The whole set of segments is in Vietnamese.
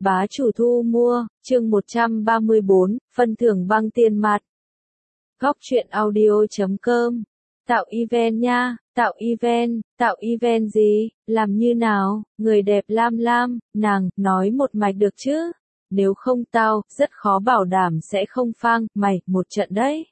Bá chủ thu mua, chương 134, phân thưởng băng tiền mặt. Góc truyện audio.com. Tạo event nha, tạo event gì, làm như nào, người đẹp Lam Lam, nàng, nói một mạch được chứ, nếu không tao, rất khó bảo đảm sẽ không phang, mày, một trận đấy.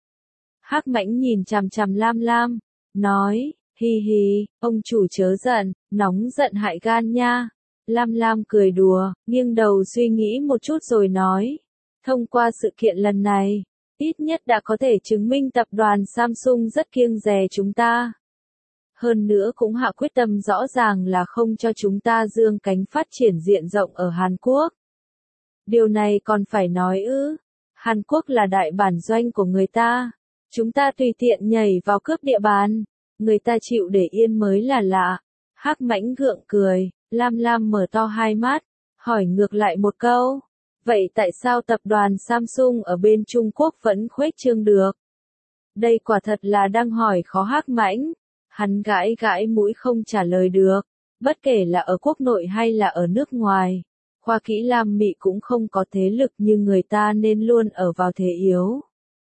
Hắc Mãnh nhìn chằm chằm Lam Lam, nói, hi hi, ông chủ chớ giận, nóng giận hại gan nha. Lam Lam cười đùa, nghiêng đầu suy nghĩ một chút rồi nói, thông qua sự kiện lần này, ít nhất đã có thể chứng minh tập đoàn Samsung rất kiêng dè chúng ta. Hơn nữa cũng hạ quyết tâm rõ ràng là không cho chúng ta dương cánh phát triển diện rộng ở Hàn Quốc. Điều này còn phải nói ư? Hàn Quốc là đại bản doanh của người ta. Chúng ta tùy tiện nhảy vào cướp địa bàn. Người ta chịu để yên mới là lạ. Hắc Mãnh gượng cười. Lam Lam mở to hai mắt, hỏi ngược lại một câu. Vậy tại sao tập đoàn Samsung ở bên Trung Quốc vẫn khuếch trương được? Đây quả thật là đang hỏi khó Hắc Mãnh. Hắn gãi gãi mũi không trả lời được. Bất kể là ở quốc nội hay là ở nước ngoài, Khoa Kỹ Lam Mị cũng không có thế lực như người ta nên luôn ở vào thế yếu.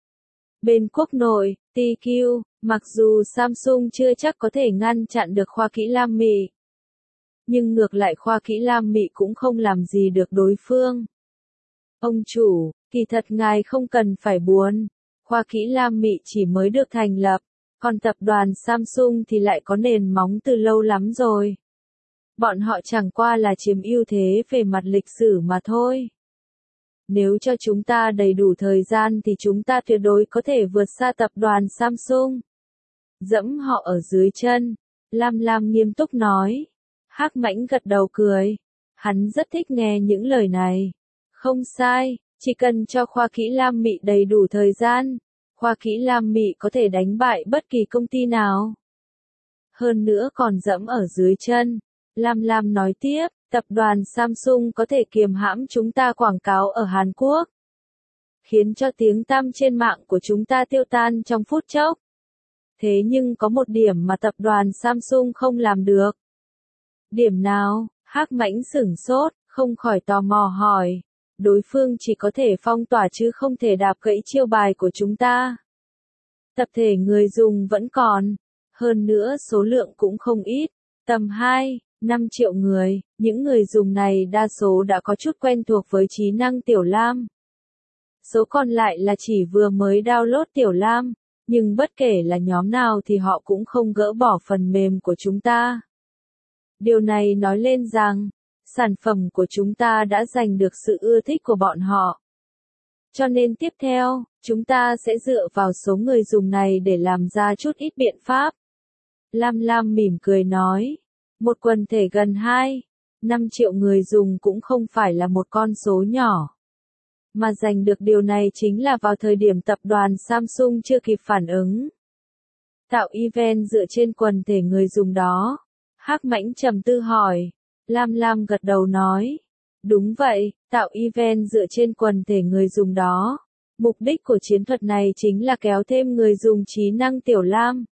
Bên quốc nội, TQ, mặc dù Samsung chưa chắc có thể ngăn chặn được Khoa Kỹ Lam Mị, nhưng ngược lại Khoa Kỹ Lam Mị cũng không làm gì được đối phương. Ông chủ, kỳ thật ngài không cần phải buồn, Khoa Kỹ Lam Mị chỉ mới được thành lập, còn tập đoàn Samsung thì lại có nền móng từ lâu lắm rồi. Bọn họ chẳng qua là chiếm ưu thế về mặt lịch sử mà thôi. Nếu cho chúng ta đầy đủ thời gian thì chúng ta tuyệt đối có thể vượt xa tập đoàn Samsung. Dẫm họ ở dưới chân, Lam Lam nghiêm túc nói. Hắc Mãnh gật đầu cười. Hắn rất thích nghe những lời này. Không sai, chỉ cần cho Khoa Kỹ Lam Mị đầy đủ thời gian, Khoa Kỹ Lam Mị có thể đánh bại bất kỳ công ty nào. Hơn nữa còn dẫm ở dưới chân. Lam Lam nói tiếp, tập đoàn Samsung có thể kiềm hãm chúng ta quảng cáo ở Hàn Quốc, khiến cho tiếng tăm trên mạng của chúng ta tiêu tan trong phút chốc. Thế nhưng có một điểm mà tập đoàn Samsung không làm được. Điểm nào? Hắc Mãnh sửng sốt, không khỏi tò mò hỏi. Đối phương chỉ có thể phong tỏa chứ không thể đạp gãy chiêu bài của chúng ta. Tập thể người dùng vẫn còn, hơn nữa số lượng cũng không ít, tầm 2-5 triệu người, những người dùng này đa số đã có chút quen thuộc với trí năng Tiểu Lam. Số còn lại là chỉ vừa mới download Tiểu Lam, nhưng bất kể là nhóm nào thì họ cũng không gỡ bỏ phần mềm của chúng ta. Điều này nói lên rằng, sản phẩm của chúng ta đã giành được sự ưa thích của bọn họ. Cho nên tiếp theo, chúng ta sẽ dựa vào số người dùng này để làm ra chút ít biện pháp. Lam Lam mỉm cười nói, một quần thể gần 2-5 triệu người dùng cũng không phải là một con số nhỏ. Mà giành được điều này chính là vào thời điểm tập đoàn Samsung chưa kịp phản ứng. Tạo event dựa trên quần thể người dùng đó. Hắc Mãnh trầm tư hỏi. Lam Lam gật đầu nói. Đúng vậy, tạo event dựa trên quần thể người dùng đó. Mục đích của chiến thuật này chính là kéo thêm người dùng trí năng Tiểu Lam.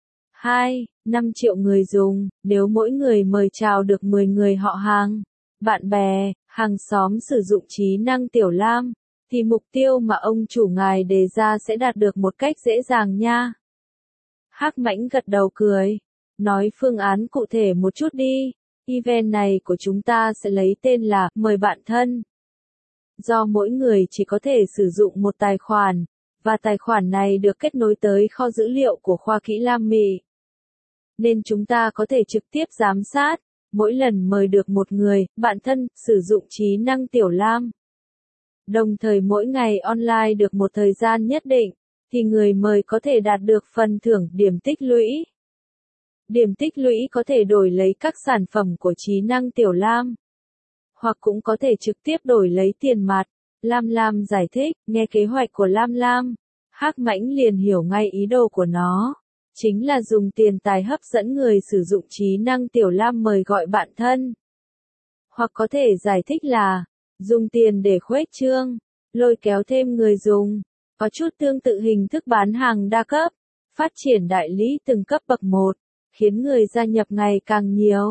2-5 triệu người dùng, nếu mỗi người mời chào được 10 người họ hàng, bạn bè, hàng xóm sử dụng trí năng Tiểu Lam, thì mục tiêu mà ông chủ ngài đề ra sẽ đạt được một cách dễ dàng nha. Hắc Mãnh gật đầu cười, nói phương án cụ thể một chút đi. Event này của chúng ta sẽ lấy tên là mời bạn thân. Do mỗi người chỉ có thể sử dụng một tài khoản, và tài khoản này được kết nối tới kho dữ liệu của Khoa Kỹ Lam Mị. Nên chúng ta có thể trực tiếp giám sát, mỗi lần mời được một người, bạn thân, sử dụng trí năng Tiểu Lam. Đồng thời mỗi ngày online được một thời gian nhất định, thì người mời có thể đạt được phần thưởng điểm tích lũy. Điểm tích lũy có thể đổi lấy các sản phẩm của trí năng Tiểu Lam, hoặc cũng có thể trực tiếp đổi lấy tiền mặt. Lam Lam giải thích, nghe kế hoạch của Lam Lam, Hắc Mãnh liền hiểu ngay ý đồ của nó. Chính là dùng tiền tài hấp dẫn người sử dụng trí năng Tiểu Lam mời gọi bạn thân. Hoặc có thể giải thích là, dùng tiền để khuếch trương, lôi kéo thêm người dùng. Có chút tương tự hình thức bán hàng đa cấp, phát triển đại lý từng cấp bậc 1, khiến người gia nhập ngày càng nhiều.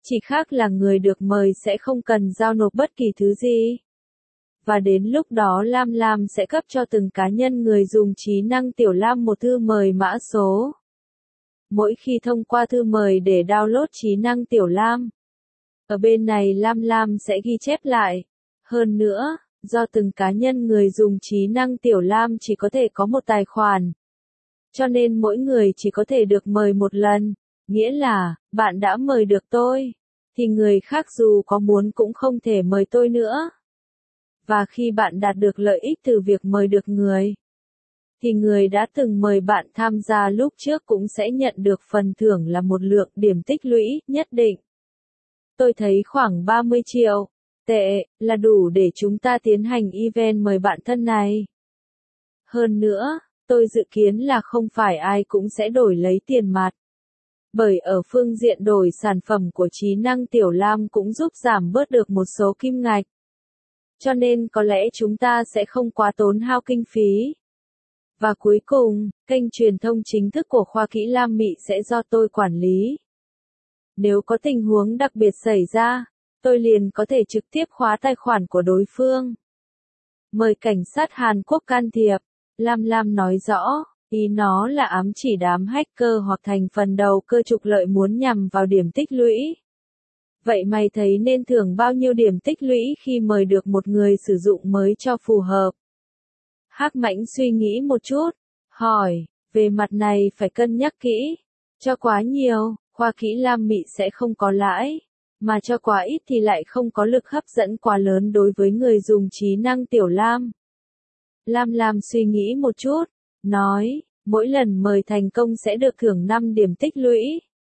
Chỉ khác là người được mời sẽ không cần giao nộp bất kỳ thứ gì. Và đến lúc đó Lam Lam sẽ cấp cho từng cá nhân người dùng trí năng Tiểu Lam một thư mời mã số. Mỗi khi thông qua thư mời để download trí năng Tiểu Lam, ở bên này Lam Lam sẽ ghi chép lại. Hơn nữa, do từng cá nhân người dùng trí năng Tiểu Lam chỉ có thể có một tài khoản, cho nên mỗi người chỉ có thể được mời một lần. Nghĩa là, bạn đã mời được tôi, thì người khác dù có muốn cũng không thể mời tôi nữa. Và khi bạn đạt được lợi ích từ việc mời được người, thì người đã từng mời bạn tham gia lúc trước cũng sẽ nhận được phần thưởng là một lượng điểm tích lũy nhất định. Tôi thấy khoảng 30 triệu tệ là đủ để chúng ta tiến hành event mời bạn thân này. Hơn nữa, tôi dự kiến là không phải ai cũng sẽ đổi lấy tiền mặt. Bởi ở phương diện đổi sản phẩm của trí năng Tiểu Lam cũng giúp giảm bớt được một số kim ngạch. Cho nên có lẽ chúng ta sẽ không quá tốn hao kinh phí. Và cuối cùng, kênh truyền thông chính thức của khoa kỹ Lam Mị sẽ do tôi quản lý. Nếu có tình huống đặc biệt xảy ra, tôi liền có thể trực tiếp khóa tài khoản của đối phương. Mời cảnh sát Hàn Quốc can thiệp, Lam Lam nói rõ, ý nó là ám chỉ đám hacker hoặc thành phần đầu cơ trục lợi muốn nhằm vào điểm tích lũy. Vậy mày thấy nên thưởng bao nhiêu điểm tích lũy khi mời được một người sử dụng mới cho phù hợp? Hắc Mãnh suy nghĩ một chút, hỏi, về mặt này phải cân nhắc kỹ. Cho quá nhiều, khoa kỹ Lam Mị sẽ không có lãi, mà cho quá ít thì lại không có lực hấp dẫn quá lớn đối với người dùng trí năng Tiểu Lam. Lam Lam suy nghĩ một chút, nói, mỗi lần mời thành công sẽ được thưởng 5 điểm tích lũy.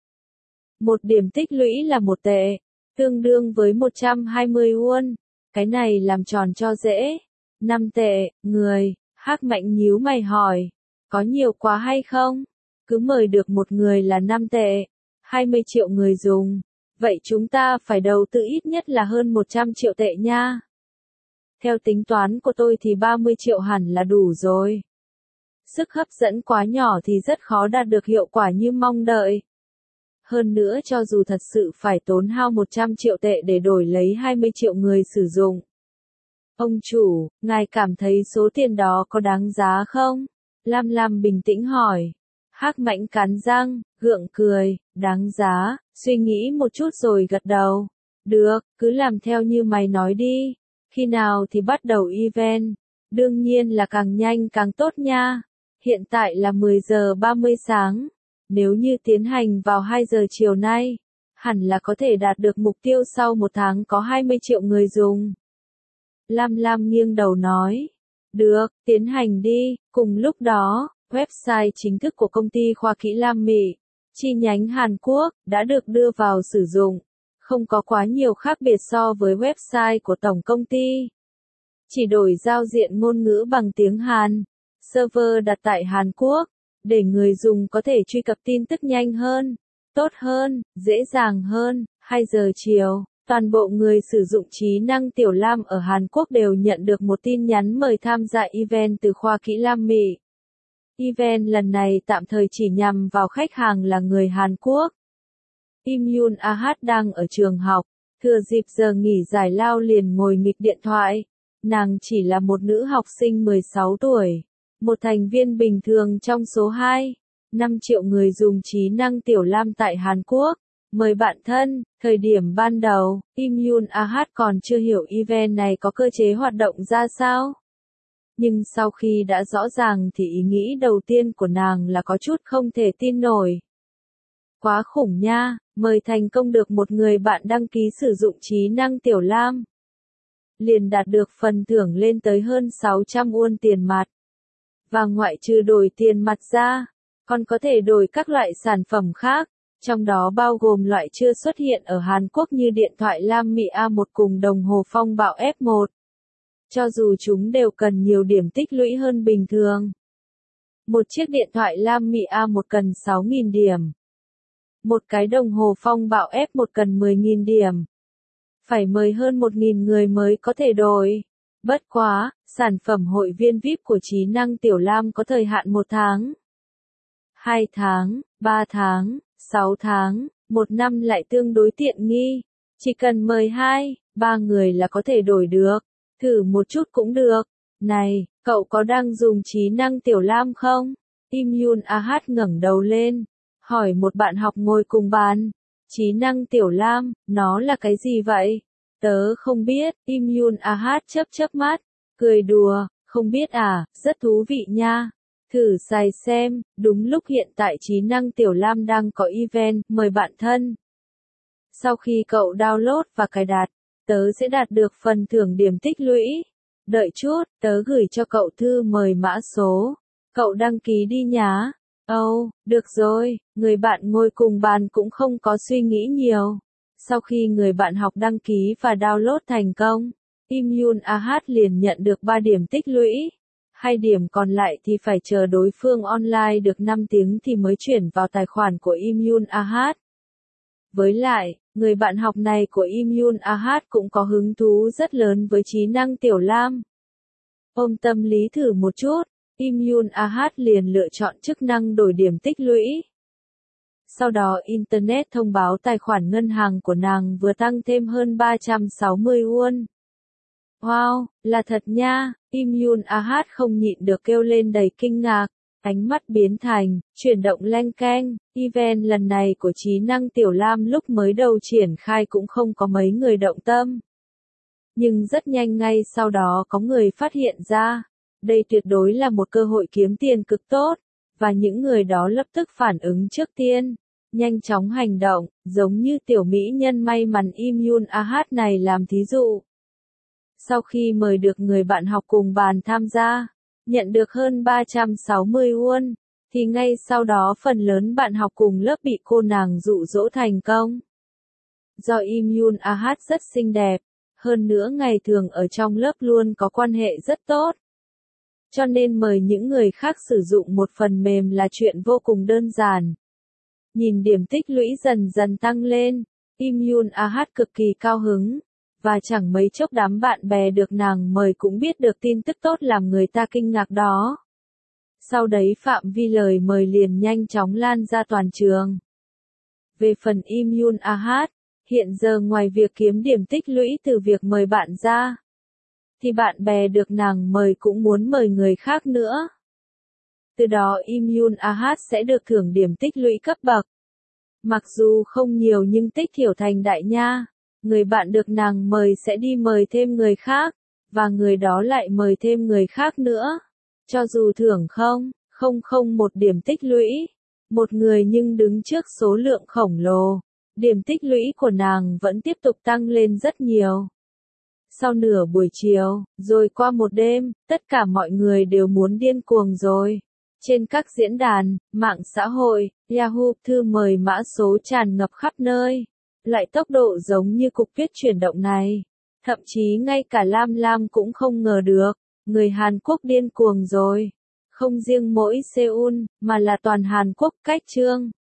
Một điểm tích lũy là 1 tệ, tương đương với 120 won. Cái này làm tròn cho dễ. 5 tệ, người, Hắc Mạnh nhíu mày hỏi, có nhiều quá hay không? Cứ mời được một người là 5 tệ, 20 triệu người dùng. Vậy chúng ta phải đầu tư ít nhất là hơn 100 triệu tệ nha. Theo tính toán của tôi thì 30 triệu hẳn là đủ rồi. Sức hấp dẫn quá nhỏ thì rất khó đạt được hiệu quả như mong đợi. Hơn nữa cho dù thật sự phải tốn hao 100 triệu tệ để đổi lấy 20 triệu người sử dụng. Ông chủ, ngài cảm thấy số tiền đó có đáng giá không? Lam Lam bình tĩnh hỏi. Hắc Mãnh cắn răng, gượng cười, đáng giá, suy nghĩ một chút rồi gật đầu. Được, cứ làm theo như mày nói đi. Khi nào thì bắt đầu event? Đương nhiên là càng nhanh càng tốt nha. Hiện tại là 10 giờ 30 sáng. Nếu như tiến hành vào 2 giờ chiều nay, hẳn là có thể đạt được mục tiêu sau 1 tháng có 20 triệu người dùng. Lam Lam nghiêng đầu nói. Được, tiến hành đi. Cùng lúc đó, website chính thức của công ty khoa kỹ Lam Mị, chi nhánh Hàn Quốc, đã được đưa vào sử dụng. Không có quá nhiều khác biệt so với website của tổng công ty. Chỉ đổi giao diện ngôn ngữ bằng tiếng Hàn. Server đặt tại Hàn Quốc, để người dùng có thể truy cập tin tức nhanh hơn, tốt hơn, dễ dàng hơn. 2 giờ chiều, toàn bộ người sử dụng trí năng Tiểu Lam ở Hàn Quốc đều nhận được một tin nhắn mời tham gia event từ khoa kỹ Lam Mị. Event lần này tạm thời chỉ nhằm vào khách hàng là người Hàn Quốc. Im Yoon Ah đang ở trường học, thừa dịp giờ nghỉ giải lao liền ngồi nghịch điện thoại. Nàng chỉ là một nữ học sinh 16 tuổi, một thành viên bình thường trong số 5 triệu người dùng trí năng Tiểu Lam tại Hàn Quốc. Mời bạn thân, thời điểm ban đầu, Im Yoon Ah còn chưa hiểu event này có cơ chế hoạt động ra sao. Nhưng sau khi đã rõ ràng thì ý nghĩ đầu tiên của nàng là có chút không thể tin nổi. Quá khủng nha, mời thành công được một người bạn đăng ký sử dụng trí năng Tiểu Lam. Liền đạt được phần thưởng lên tới hơn 600 won tiền mặt. Và ngoại trừ đổi tiền mặt ra, còn có thể đổi các loại sản phẩm khác, trong đó bao gồm loại chưa xuất hiện ở Hàn Quốc như điện thoại Lam Mị A1 cùng đồng hồ phong bạo F1. Cho dù chúng đều cần nhiều điểm tích lũy hơn bình thường. Một chiếc điện thoại Lam Mị A1 cần 6.000 điểm. Một cái đồng hồ phong bạo F1 cần 10.000 điểm. Phải mời hơn 1.000 người mới có thể đổi. Bất quá, sản phẩm hội viên VIP của trí năng Tiểu Lam có thời hạn 1 tháng, 2 tháng, 3 tháng, 6 tháng, một năm lại tương đối tiện nghi. Chỉ cần mời 2, 3 người là có thể đổi được. Thử một chút cũng được. Này, cậu có đang dùng trí năng Tiểu Lam không? Im Yun Ah ngẩng đầu lên, hỏi một bạn học ngồi cùng bàn. Trí năng Tiểu Lam, nó là cái gì vậy? Tớ không biết, Im Yun Ah chớp mắt, cười đùa, không biết à, rất thú vị nha. Thử xài xem, đúng lúc hiện tại trí năng Tiểu Lam đang có event, mời bạn thân. Sau khi cậu download và cài đặt, tớ sẽ đạt được phần thưởng điểm tích lũy. Đợi chút, tớ gửi cho cậu thư mời mã số. Cậu đăng ký đi nhá. Được rồi, người bạn ngồi cùng bàn cũng không có suy nghĩ nhiều. Sau khi người bạn học đăng ký và download thành công, Im Yun Ah liền nhận được 3 điểm tích lũy. 2 điểm còn lại thì phải chờ đối phương online được 5 tiếng thì mới chuyển vào tài khoản của Im Yun Ah. Với lại, người bạn học này của Im Yun Ah cũng có hứng thú rất lớn với trí năng Tiểu Lam. Ôm tâm lý thử một chút, Im Yun Ah liền lựa chọn chức năng đổi điểm tích lũy. Sau đó Internet thông báo tài khoản ngân hàng của nàng vừa tăng thêm hơn 360 won. Wow, là thật nha, Im Yun Ah không nhịn được kêu lên đầy kinh ngạc, ánh mắt biến thành, chuyển động leng keng. Event lần này của trí năng Tiểu Lam lúc mới đầu triển khai cũng không có mấy người động tâm. Nhưng rất nhanh ngay sau đó có người phát hiện ra, đây tuyệt đối là một cơ hội kiếm tiền cực tốt, và những người đó lập tức phản ứng trước tiên, nhanh chóng hành động, giống như tiểu mỹ nhân may mắn Im Yun Ah này làm thí dụ. Sau khi mời được người bạn học cùng bàn tham gia, nhận được hơn 360 won, thì ngay sau đó phần lớn bạn học cùng lớp bị cô nàng dụ dỗ thành công. Do Im Yun Ah rất xinh đẹp, hơn nữa ngày thường ở trong lớp luôn có quan hệ rất tốt, cho nên mời những người khác sử dụng một phần mềm là chuyện vô cùng đơn giản. Nhìn điểm tích lũy dần dần tăng lên, Im Yun Ah cực kỳ cao hứng, và chẳng mấy chốc đám bạn bè được nàng mời cũng biết được tin tức tốt làm người ta kinh ngạc đó. Sau đấy phạm vi lời mời liền nhanh chóng lan ra toàn trường. Về phần Im Yun Ah, hiện giờ ngoài việc kiếm điểm tích lũy từ việc mời bạn ra, thì bạn bè được nàng mời cũng muốn mời người khác nữa. Từ đó Im Yun Ah sẽ được thưởng điểm tích lũy cấp bậc. Mặc dù không nhiều nhưng tích thiểu thành đại nha. Người bạn được nàng mời sẽ đi mời thêm người khác, và người đó lại mời thêm người khác nữa. Cho dù thưởng một điểm tích lũy, một người nhưng đứng trước số lượng khổng lồ, điểm tích lũy của nàng vẫn tiếp tục tăng lên rất nhiều. Sau nửa buổi chiều, rồi qua một đêm, tất cả mọi người đều muốn điên cuồng rồi. Trên các diễn đàn, mạng xã hội, Yahoo, thư mời mã số tràn ngập khắp nơi. Lại tốc độ giống như cục viết chuyển động này. Thậm chí ngay cả Lam Lam cũng không ngờ được, người Hàn Quốc điên cuồng rồi. Không riêng mỗi Seoul, mà là toàn Hàn Quốc cách chương.